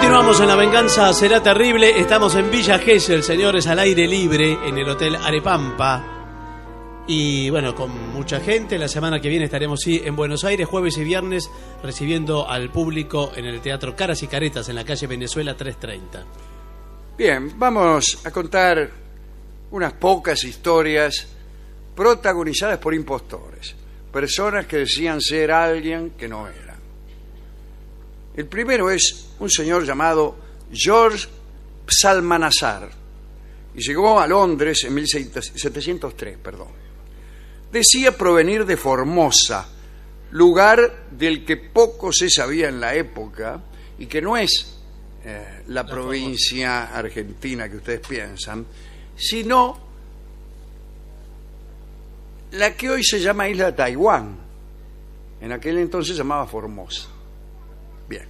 Continuamos en La Venganza Será Terrible. Estamos en Villa Gesell, señores, al aire libre, en el Hotel Arepampa. Y bueno, con mucha gente. La semana que viene estaremos en Buenos Aires, jueves y viernes, recibiendo al público en el Teatro Caras y Caretas, en la calle Venezuela 330. Bien, vamos a contar unas pocas historias protagonizadas por impostores. Personas que decían ser alguien que no era. El primero es un señor llamado George Psalmanazar y llegó a Londres en 1703, Decía provenir de Formosa, lugar del que poco se sabía en la época y que no es la provincia argentina que ustedes piensan, sino la que hoy se llama Isla de Taiwán. En aquel entonces se llamaba Formosa. Bien.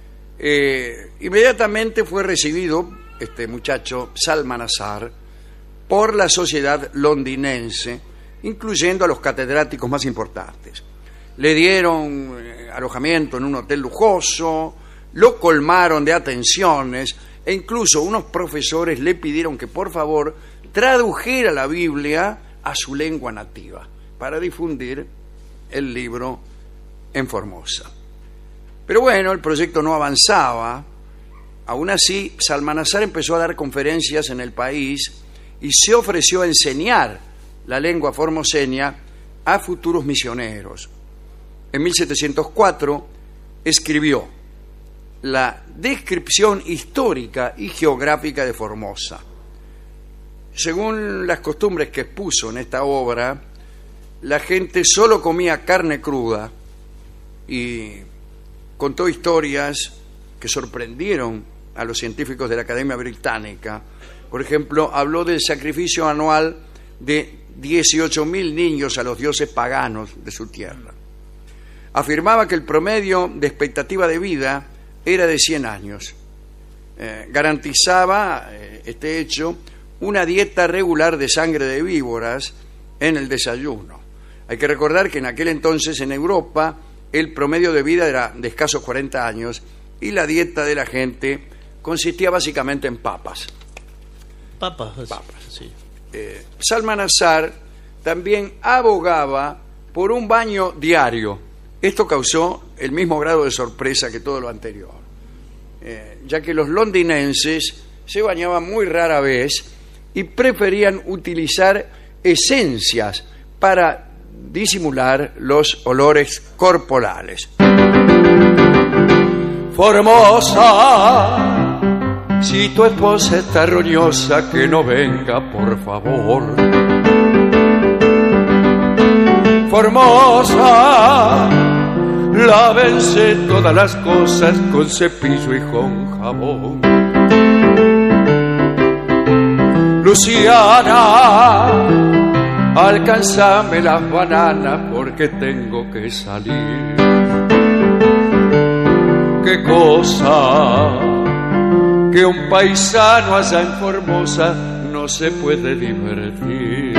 Inmediatamente fue recibido este muchacho Psalmanazar por la sociedad londinense, incluyendo a los catedráticos más importantes. Le dieron alojamiento en un hotel lujoso, lo colmaron de atenciones e incluso unos profesores le pidieron que por favor tradujera la Biblia a su lengua nativa para difundir el libro en Formosa. Pero bueno, el proyecto no avanzaba. Aún así, Psalmanazar empezó a dar conferencias en el país y se ofreció a enseñar la lengua formoseña a futuros misioneros. En 1704 escribió la descripción histórica y geográfica de Formosa. Según las costumbres que expuso en esta obra, la gente solo comía carne cruda y contó historias que sorprendieron a los científicos de la Academia Británica. Por ejemplo, habló del sacrificio anual de 18.000 niños a los dioses paganos de su tierra. Afirmaba que el promedio de expectativa de vida era de 100 años. Garantizaba este hecho una dieta regular de sangre de víboras en el desayuno. Hay que recordar que en aquel entonces en Europa el promedio de vida era de escasos 40 años y la dieta de la gente consistía básicamente en papas. Papas. Sí. Psalmanazar también abogaba por un baño diario. Esto causó el mismo grado de sorpresa que todo lo anterior, ya que los londinenses se bañaban muy rara vez y preferían utilizar esencias para disimular los olores corporales. Formosa, si tu esposa está roñosa, que no venga, por favor. Formosa, lávense todas las cosas con cepillo y con jabón. Luciana, alcánzame las bananas porque tengo que salir. Qué cosa que un paisano allá en Formosa no se puede divertir.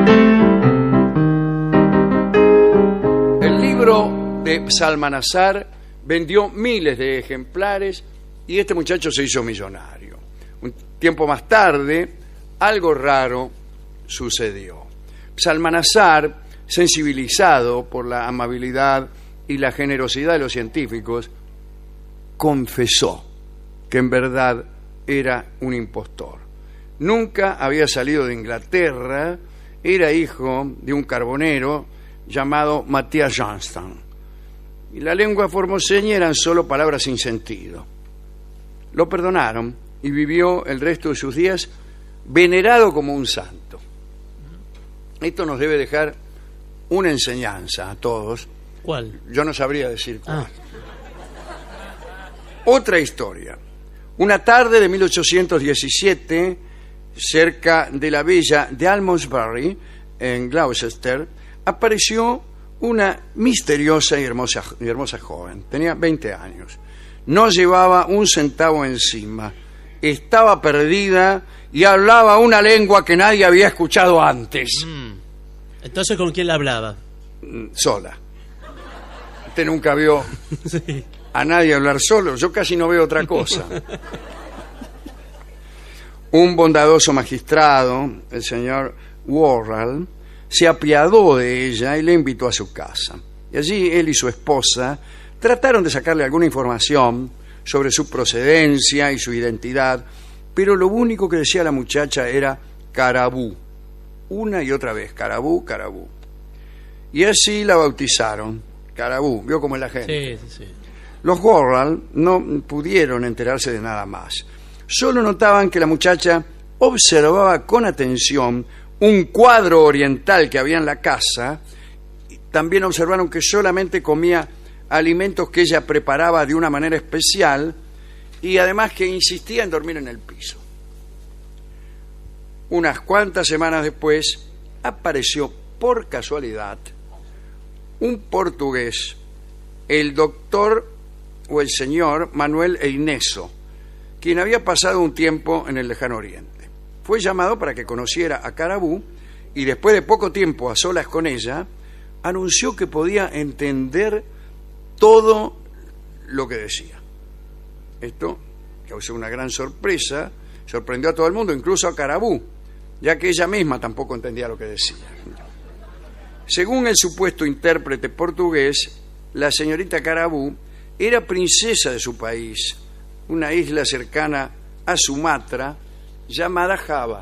El libro de Psalmanazar vendió miles de ejemplares y este muchacho se hizo millonario. Un tiempo más tarde, algo raro sucedió. Psalmanazar, sensibilizado por la amabilidad y la generosidad de los científicos, confesó que en verdad era un impostor. Nunca había salido de Inglaterra, era hijo de un carbonero llamado Matías Johnston. Y la lengua formoseña eran solo palabras sin sentido. Lo perdonaron y vivió el resto de sus días venerado como un santo. Esto nos debe dejar una enseñanza a todos. ¿Cuál? Yo no sabría decir cuál. Otra historia. Una tarde de 1817, cerca de la villa de Almondsbury, en Gloucester, apareció una misteriosa y hermosa joven. Tenía 20 años. No llevaba un centavo encima. Estaba perdida y hablaba una lengua que nadie había escuchado antes. Entonces, ¿con quién la hablaba? Sola. Usted nunca vio Sí. a nadie hablar solo. Yo casi no veo otra cosa. Un bondadoso magistrado, el señor Worrell, se apiadó de ella y le invitó a su casa. Y allí él y su esposa trataron de sacarle alguna información sobre su procedencia y su identidad, pero lo único que decía la muchacha era Carabú. Una y otra vez, Carabú, Carabú. Y así la bautizaron, Carabú. ¿Vio cómo es la gente? Sí. Los Worrell no pudieron enterarse de nada más. Solo notaban que la muchacha observaba con atención un cuadro oriental que había en la casa. También observaron que solamente comía alimentos que ella preparaba de una manera especial y además que insistía en dormir en el piso. Unas cuantas semanas después apareció por casualidad un portugués, el doctor o el señor Manuel Eineso, quien había pasado un tiempo en el lejano oriente. Fue llamado para que conociera a Carabú y después de poco tiempo a solas con ella, anunció que podía entender todo lo que decía. Esto causó una gran sorpresa, sorprendió a todo el mundo, incluso a Carabú, ya que ella misma tampoco entendía lo que decía. Según el supuesto intérprete portugués, la señorita Carabú era princesa de su país, una isla cercana a Sumatra llamada Java.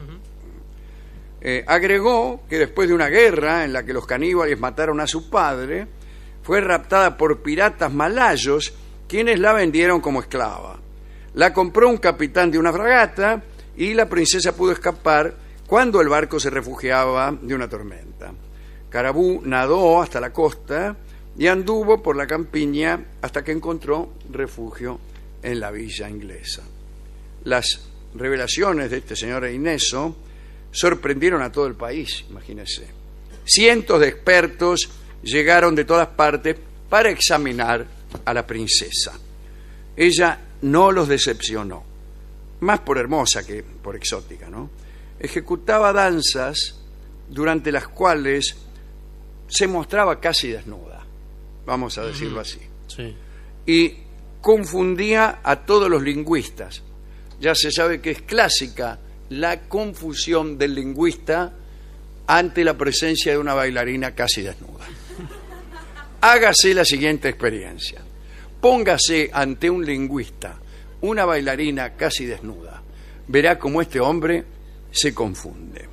Agregó que después de una guerra en la que los caníbales mataron a su padre, fue raptada por piratas malayos, quienes la vendieron como esclava. La compró un capitán de una fragata y la princesa pudo escapar cuando el barco se refugiaba de una tormenta. Carabú nadó hasta la costa y anduvo por la campiña hasta que encontró refugio en la villa inglesa. Las revelaciones de este señor Eineso sorprendieron a todo el país, imagínense. Cientos de expertos llegaron de todas partes para examinar a la princesa. Ella no los decepcionó, más por hermosa que por exótica, ¿no? Ejecutaba danzas durante las cuales se mostraba casi desnuda, vamos a decirlo así. Sí. Y confundía a todos los lingüistas. Ya se sabe que es clásica la confusión del lingüista ante la presencia de una bailarina casi desnuda. Hágase la siguiente experiencia. Póngase ante un lingüista una bailarina casi desnuda. Verá cómo este hombre se confunde.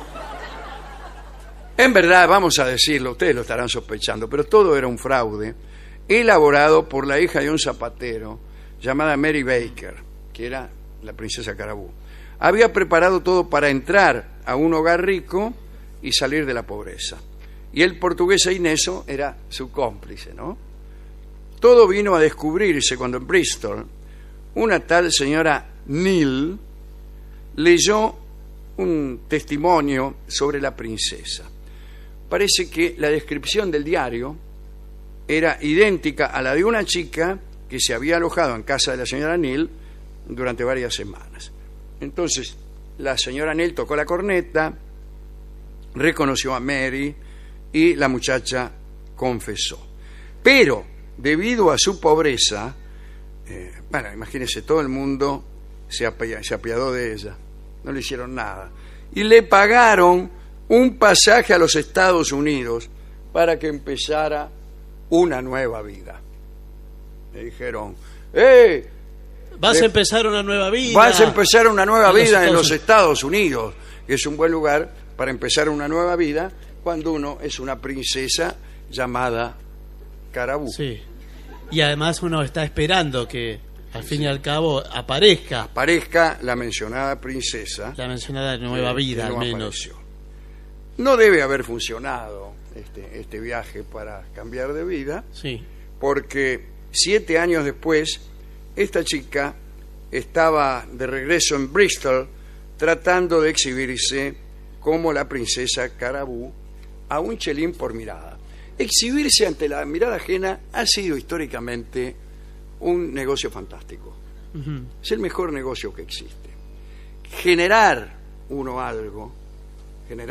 En verdad, vamos a decirlo, ustedes lo estarán sospechando, pero todo era un fraude elaborado por la hija de un zapatero llamada Mary Baker, que era la princesa Carabú. Había preparado todo para entrar a un hogar rico y salir de la pobreza. Y el portugués Eineso era su cómplice, ¿no? Todo vino a descubrirse cuando en Bristol una tal señora Neal leyó un testimonio sobre la princesa. Parece que la descripción del diario era idéntica a la de una chica que se había alojado en casa de la señora Neal durante varias semanas. Entonces, la señora Neal tocó la corneta, reconoció a Mary y la muchacha confesó. Pero, debido a su pobreza, bueno, imagínense, todo el mundo se apiadó de ella, no le hicieron nada. Y le pagaron un pasaje a los Estados Unidos para que empezara una nueva vida. Le dijeron, vas a empezar una nueva vida. Vas a empezar una nueva vida en los Estados Unidos, que es un buen lugar para empezar una nueva vida cuando uno es una princesa llamada Carabú. Sí. Y además uno está esperando que al fin y al cabo aparezca la mencionada princesa. La mencionada nueva vida, no al menos. Apareció. No debe haber funcionado este viaje para cambiar de vida, Sí. porque 7 años después, esta chica estaba de regreso en Bristol tratando de exhibirse como la princesa Carabú a un chelín por mirada. Exhibirse ante la mirada ajena ha sido históricamente un negocio fantástico. Es el mejor negocio que existe. Generar uno algo,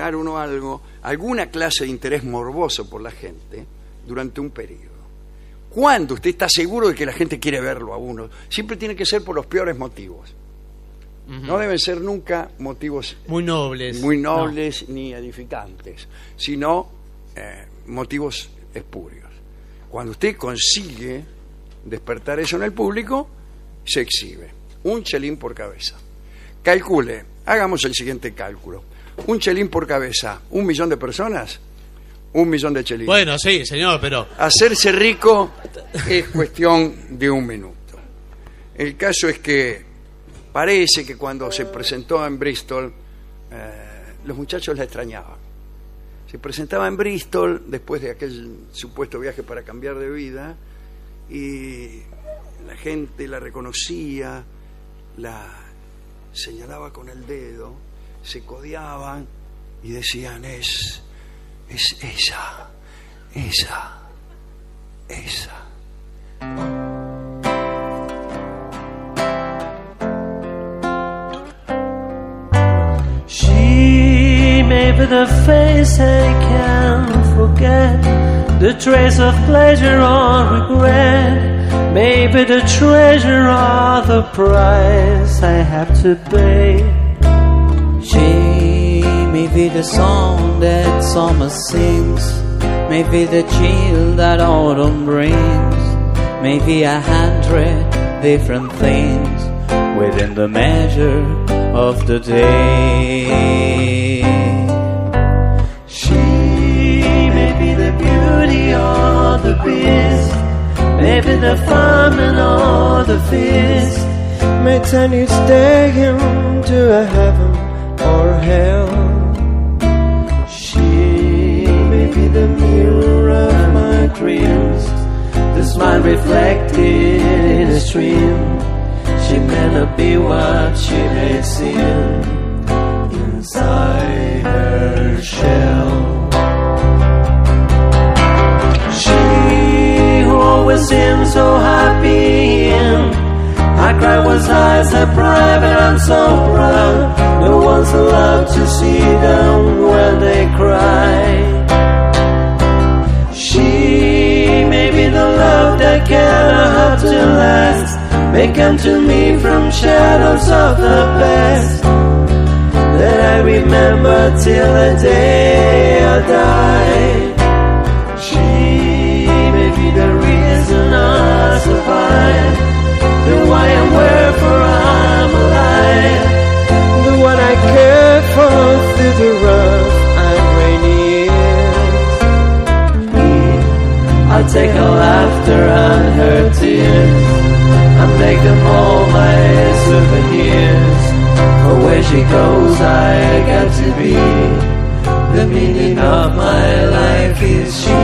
alguna clase de interés morboso por la gente durante un periodo. cuando usted está seguro de que la gente quiere verlo a uno. Siempre tiene que ser por los peores motivos. No deben ser nunca motivos muy nobles, ni edificantes, sino motivos espurios. Cuando usted consigue despertar eso en el público, se exhibe. Un chelín por cabeza. Calcule, hagamos el siguiente cálculo. Un chelín por cabeza, 1 millón de personas, 1 millón de chelines. Bueno, sí, señor, pero... Hacerse rico es cuestión de 1 minuto. El caso es que parece que cuando se presentó en Bristol, los muchachos la extrañaban. Se presentaba en Bristol después de aquel supuesto viaje para cambiar de vida y la gente la reconocía, la señalaba con el dedo, se codeaban y decían, es esa. She may be the face I can't forget, the trace of pleasure or regret, maybe the treasure or the price I have to pay. She may be the song that summer sings, maybe the chill that autumn brings, maybe 100 different things within the measure of the day. She may be the beauty or the beast, maybe the famine or the feast, may turn each day into a heaven or hell. She may be the mirror of my dreams, the smile reflected in a stream. She may not be what she may seem inside her shell. She who always seems so happy in her cry was eyes are private and so proud. No one's allowed to see them when they cry. She may be the love that cannot have to last, may come to me from shadows of the past that I remember till the day I die. She may be the reason I survive, the why and wherefore I'm alive, the one I care for through the rough and rainy years. I take her laughter and her tears and make them all my souvenirs. For where she goes I got to be, the meaning of my life is she.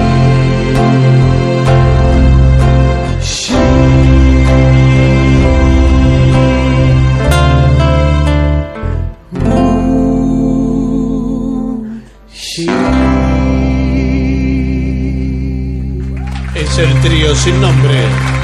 Es el trío sin nombre.